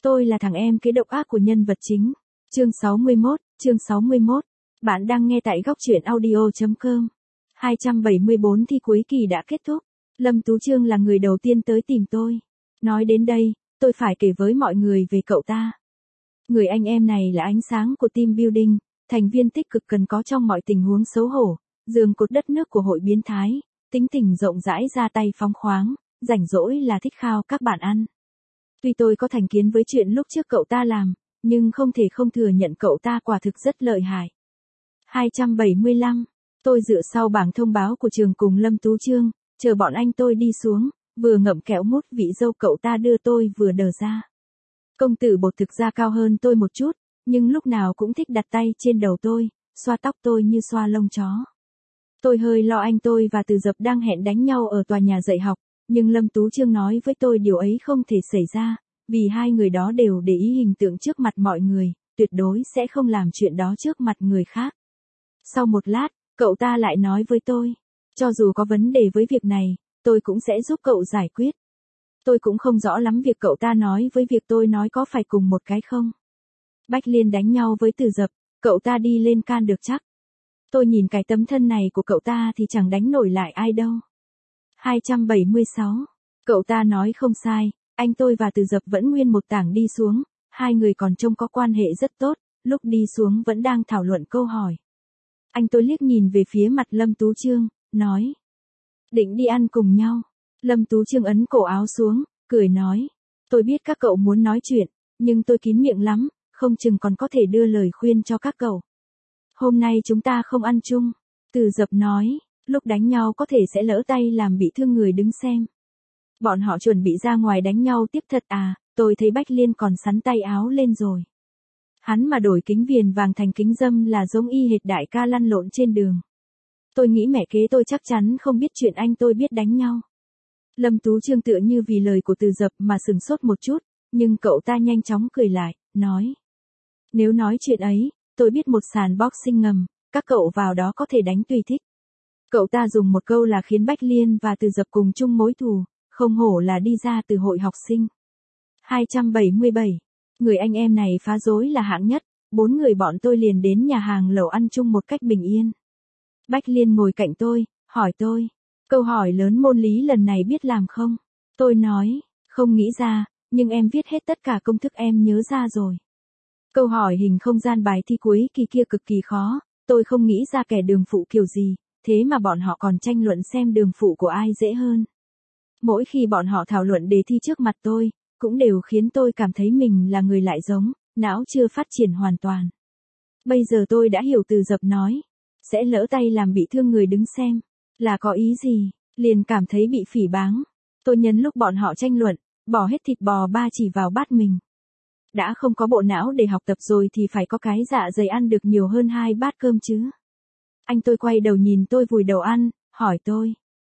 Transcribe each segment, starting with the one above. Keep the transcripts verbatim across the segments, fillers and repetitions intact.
Tôi là thằng em kế độc ác của nhân vật chính. Chương sáu mươi mốt, chương sáu mươi mốt. Bạn đang nghe tại góc truyện audio chấm com. hai trăm bảy mươi bốn thi cuối kỳ đã kết thúc. Lâm Tú Trương là người đầu tiên tới tìm tôi. Nói đến đây, tôi phải kể với mọi người về cậu ta. Người anh em này là ánh sáng của team building, thành viên tích cực cần có trong mọi tình huống xấu hổ, giường cột đất nước của hội biến thái, tính tình rộng rãi ra tay phóng khoáng, rảnh rỗi là thích khao các bạn ăn. Tuy tôi có thành kiến với chuyện lúc trước cậu ta làm, nhưng không thể không thừa nhận cậu ta quả thực rất lợi hại. hai trăm bảy mươi lăm. Tôi dựa sau bảng thông báo của trường cùng Lâm Tú Trương, chờ bọn anh tôi đi xuống, vừa ngậm kẹo mút vị dâu cậu ta đưa tôi vừa đờ ra. Công tử Bột thực ra cao hơn tôi một chút, nhưng lúc nào cũng thích đặt tay trên đầu tôi, xoa tóc tôi như xoa lông chó. Tôi hơi lo anh tôi và Từ Dập đang hẹn đánh nhau ở tòa nhà dạy học, nhưng Lâm Tú Trương nói với tôi điều ấy không thể xảy ra, vì hai người đó đều để ý hình tượng trước mặt mọi người, tuyệt đối sẽ không làm chuyện đó trước mặt người khác. Sau một lát, cậu ta lại nói với tôi, cho dù có vấn đề với việc này, tôi cũng sẽ giúp cậu giải quyết. Tôi cũng không rõ lắm việc cậu ta nói với việc tôi nói có phải cùng một cái không. Bách Liên đánh nhau với Từ Dập, cậu ta đi lên can được chắc. Tôi nhìn cái tấm thân này của cậu ta thì chẳng đánh nổi lại ai đâu. hai trăm bảy mươi sáu. Cậu ta nói không sai, anh tôi và Từ Dập vẫn nguyên một tảng đi xuống, hai người còn trông có quan hệ rất tốt, lúc đi xuống vẫn đang thảo luận câu hỏi. Anh tôi liếc nhìn về phía mặt Lâm Tú Trương, nói. Định đi ăn cùng nhau. Lâm Tú Trương ấn cổ áo xuống, cười nói. Tôi biết các cậu muốn nói chuyện, nhưng tôi kín miệng lắm, không chừng còn có thể đưa lời khuyên cho các cậu. Hôm nay chúng ta không ăn chung. Từ Dập nói, lúc đánh nhau có thể sẽ lỡ tay làm bị thương người đứng xem. Bọn họ chuẩn bị ra ngoài đánh nhau tiếp thật à, tôi thấy Bách Liên còn sắn tay áo lên rồi. Hắn mà đổi kính viền vàng thành kính dâm là giống y hệt đại ca lăn lộn trên đường. Tôi nghĩ mẹ kế tôi chắc chắn không biết chuyện anh tôi biết đánh nhau. Lâm Tú Trương tựa như vì lời của Từ Dập mà sừng sốt một chút, nhưng cậu ta nhanh chóng cười lại, nói. Nếu nói chuyện ấy, tôi biết một sàn boxing ngầm, các cậu vào đó có thể đánh tùy thích. Cậu ta dùng một câu là khiến Bách Liên và Từ Dập cùng chung mối thù, không hổ là đi ra từ hội học sinh. hai trăm bảy mươi bảy. Người anh em này phá rối là hạng nhất, bốn người bọn tôi liền đến nhà hàng lẩu ăn chung một cách bình yên. Bách Liên ngồi cạnh tôi, hỏi tôi. Câu hỏi lớn môn lý lần này biết làm không? Tôi nói, không nghĩ ra, nhưng em viết hết tất cả công thức em nhớ ra rồi. Câu hỏi hình không gian bài thi cuối kỳ kia cực kỳ khó, tôi không nghĩ ra kẻ đường phụ kiểu gì, thế mà bọn họ còn tranh luận xem đường phụ của ai dễ hơn. Mỗi khi bọn họ thảo luận đề thi trước mặt tôi, cũng đều khiến tôi cảm thấy mình là người lại giống, não chưa phát triển hoàn toàn. Bây giờ tôi đã hiểu Từ Dập nói, sẽ lỡ tay làm bị thương người đứng xem, là có ý gì, liền cảm thấy bị phỉ báng. Tôi nhấn lúc bọn họ tranh luận, bỏ hết thịt bò ba chỉ vào bát mình. Đã không có bộ não để học tập rồi thì phải có cái dạ dày ăn được nhiều hơn hai bát cơm chứ. Anh tôi quay đầu nhìn tôi vùi đầu ăn, hỏi tôi.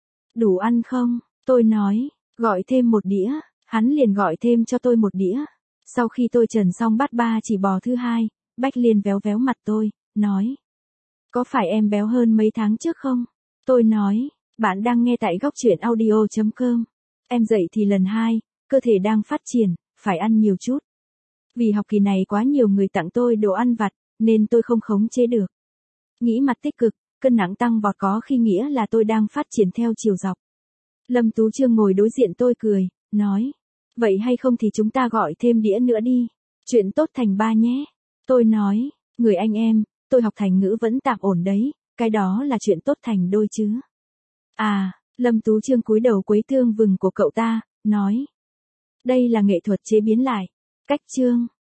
Đủ ăn không? Tôi nói, gọi thêm một đĩa. Hắn liền gọi thêm cho tôi một đĩa. Sau khi tôi trần xong bát ba chỉ bò thứ hai, Bách Liên véo véo mặt tôi, nói. Có phải em béo hơn mấy tháng trước không? Tôi nói, bạn đang nghe tại góc truyện audio chấm com. Em dậy thì lần hai, cơ thể đang phát triển, phải ăn nhiều chút. Vì học kỳ này quá nhiều người tặng tôi đồ ăn vặt, nên tôi không khống chế được. Nghĩ mặt tích cực, cân nặng tăng vọt có khi nghĩa là tôi đang phát triển theo chiều dọc. Lâm Tú Trương ngồi đối diện tôi cười, nói. Vậy hay không thì chúng ta gọi thêm đĩa nữa đi. Chuyện tốt thành ba nhé. Tôi nói, người anh em, tôi học thành ngữ vẫn tạm ổn đấy, cái đó là chuyện tốt thành đôi chứ. À, Lâm Tú Trương cúi đầu quấy tương vừng của cậu ta, nói. Đây là nghệ thuật chế biến lại. Cách chương.